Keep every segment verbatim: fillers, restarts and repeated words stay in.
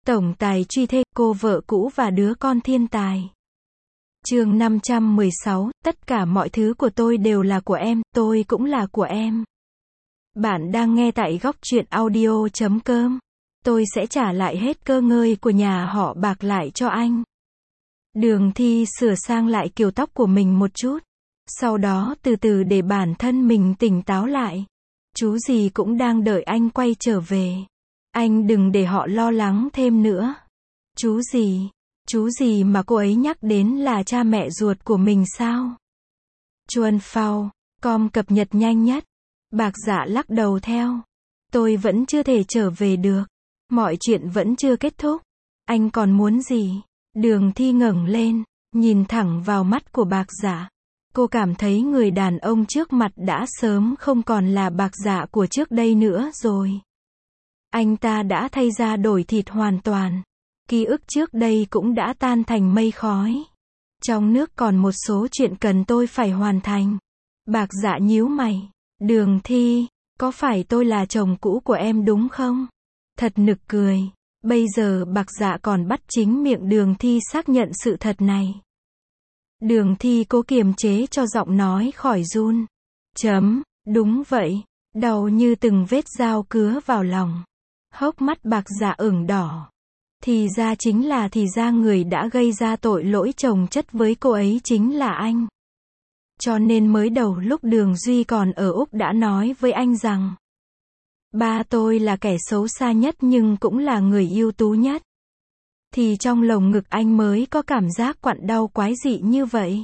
Tổng tài truy thê, cô vợ cũ và đứa con thiên tài. Chương năm trăm mười sáu, tất cả mọi thứ của tôi đều là của em, tôi cũng là của em. Bạn đang nghe tại góc truyện audio chấm com. Tôi sẽ trả lại hết cơ ngơi của nhà họ Bạc lại cho anh. Đường Thi sửa sang lại kiểu tóc của mình một chút. Sau đó từ từ để bản thân mình tỉnh táo lại. Chú gì cũng đang đợi anh quay trở về. Anh đừng để họ lo lắng thêm nữa. Chú gì? Chú gì mà cô ấy nhắc đến là cha mẹ ruột của mình sao? Chuan Phao, com cập nhật nhanh nhất. Bạc Dạ lắc đầu theo. Tôi vẫn chưa thể trở về được. Mọi chuyện vẫn chưa kết thúc. Anh còn muốn gì? Đường Thi ngẩng lên, nhìn thẳng vào mắt của Bạc Dạ. Cô cảm thấy người đàn ông trước mặt đã sớm không còn là Bạc Dạ của trước đây nữa rồi. Anh ta đã thay da đổi thịt hoàn toàn. Ký ức trước đây cũng đã tan thành mây khói. Trong nước còn một số chuyện cần tôi phải hoàn thành. Bạc Dạ nhíu mày. Đường Thi, có phải tôi là chồng cũ của em đúng không? Thật nực cười. Bây giờ Bạc Dạ còn bắt chính miệng Đường Thi xác nhận sự thật này. Đường Thi cố kiềm chế cho giọng nói khỏi run. Chấm, đúng vậy. Đau như từng vết dao cứa vào lòng. Hốc mắt Bạc Dạ ửng đỏ. Thì ra chính là thì ra người đã gây ra tội lỗi chồng chất với cô ấy chính là anh. Cho nên mới đầu lúc Đường Duy còn ở Úc đã nói với anh rằng ba tôi là kẻ xấu xa nhất nhưng cũng là người ưu tú nhất. Thì trong lồng ngực anh mới có cảm giác quặn đau quái dị như vậy.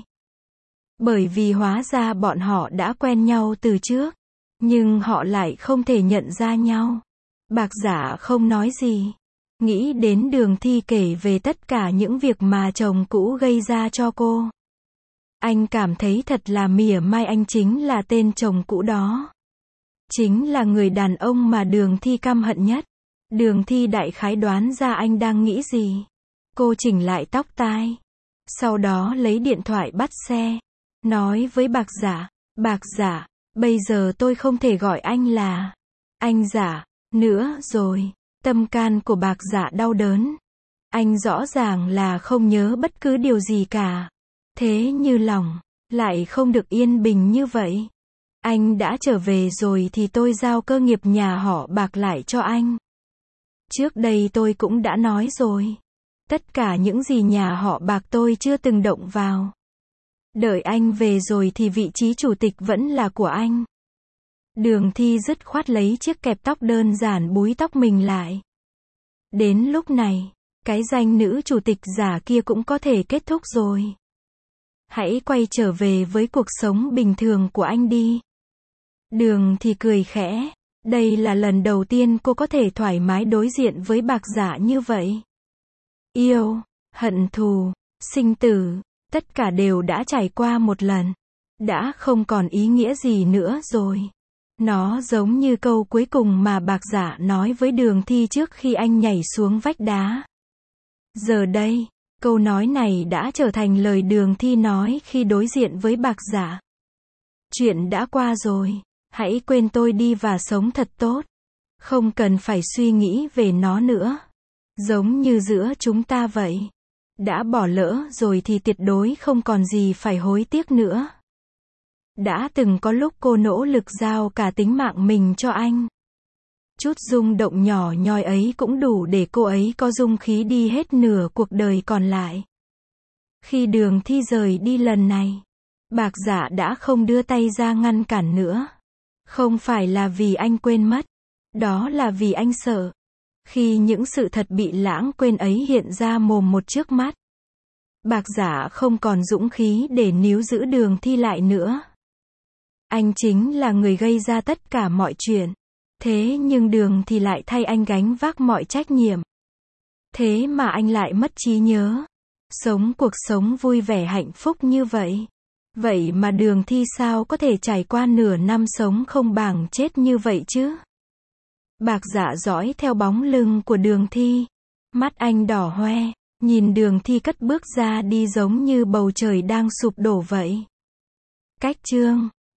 Bởi vì hóa ra bọn họ đã quen nhau từ trước. Nhưng họ lại không thể nhận ra nhau. Bạc Dạ không nói gì. Nghĩ đến Đường Thi kể về tất cả những việc mà chồng cũ gây ra cho cô. Anh cảm thấy thật là mỉa mai, anh chính là tên chồng cũ đó. Chính là người đàn ông mà Đường Thi căm hận nhất. Đường Thi đại khái đoán ra anh đang nghĩ gì. Cô chỉnh lại tóc tai. Sau đó lấy điện thoại bắt xe. Nói với Bạc Dạ. Bạc Dạ, bây giờ tôi không thể gọi anh là anh Dạ nữa rồi. Tâm can của Bạc Dạ đau đớn. Anh rõ ràng là không nhớ bất cứ điều gì cả. Thế như lòng lại không được yên bình như vậy. Anh đã trở về rồi thì tôi giao cơ nghiệp nhà họ Bạc lại cho anh. Trước đây tôi cũng đã nói rồi. Tất cả những gì nhà họ Bạc tôi chưa từng động vào. Đợi anh về rồi thì vị trí chủ tịch vẫn là của anh. Đường Thi dứt khoát lấy chiếc kẹp tóc đơn giản búi tóc mình lại. Đến lúc này, cái danh nữ chủ tịch giả kia cũng có thể kết thúc rồi. Hãy quay trở về với cuộc sống bình thường của anh đi. Đường Thi cười khẽ. Đây là lần đầu tiên cô có thể thoải mái đối diện với Bạc Dạ như vậy. Yêu, hận thù, sinh tử, tất cả đều đã trải qua một lần. Đã không còn ý nghĩa gì nữa rồi. Nó giống như câu cuối cùng mà Bạc Dạ nói với Đường Thi trước khi anh nhảy xuống vách đá. Giờ đây, câu nói này đã trở thành lời Đường Thi nói khi đối diện với Bạc Dạ. Chuyện đã qua rồi, hãy quên tôi đi và sống thật tốt. Không cần phải suy nghĩ về nó nữa. Giống như giữa chúng ta vậy. Đã bỏ lỡ rồi thì tuyệt đối không còn gì phải hối tiếc nữa. Đã từng có lúc cô nỗ lực giao cả tính mạng mình cho anh. Chút rung động nhỏ nhoi ấy cũng đủ để cô ấy có dung khí đi hết nửa cuộc đời còn lại. Khi Đường Thi rời đi lần này, Bạc Dạ đã không đưa tay ra ngăn cản nữa. Không phải là vì anh quên mất. Đó là vì anh sợ. Khi những sự thật bị lãng quên ấy hiện ra mồm một trước mắt. Bạc Dạ không còn dũng khí để níu giữ Đường Thi lại nữa. Anh chính là người gây ra tất cả mọi chuyện. Thế nhưng Đường Thi lại thay anh gánh vác mọi trách nhiệm. Thế mà anh lại mất trí nhớ. Sống cuộc sống vui vẻ hạnh phúc như vậy. Vậy mà Đường Thi sao có thể trải qua nửa năm sống không bằng chết như vậy chứ? Bạc Dạ dõi theo bóng lưng của Đường Thi. Mắt anh đỏ hoe. Nhìn Đường Thi cất bước ra đi giống như bầu trời đang sụp đổ vậy. Cách chương